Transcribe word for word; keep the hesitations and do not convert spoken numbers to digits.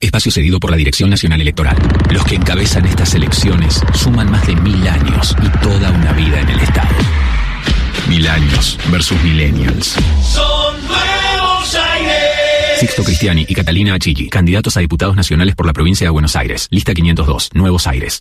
Espacio cedido por la Dirección Nacional Electoral. Los que encabezan estas elecciones suman más de mil años y toda una vida en el Estado. Mil años versus millennials. Son nuevos aires. Sixto Cristiani y Catalina Achilli, candidatos a diputados nacionales por la provincia de Buenos Aires. Lista quinientos dos, Nuevos Aires.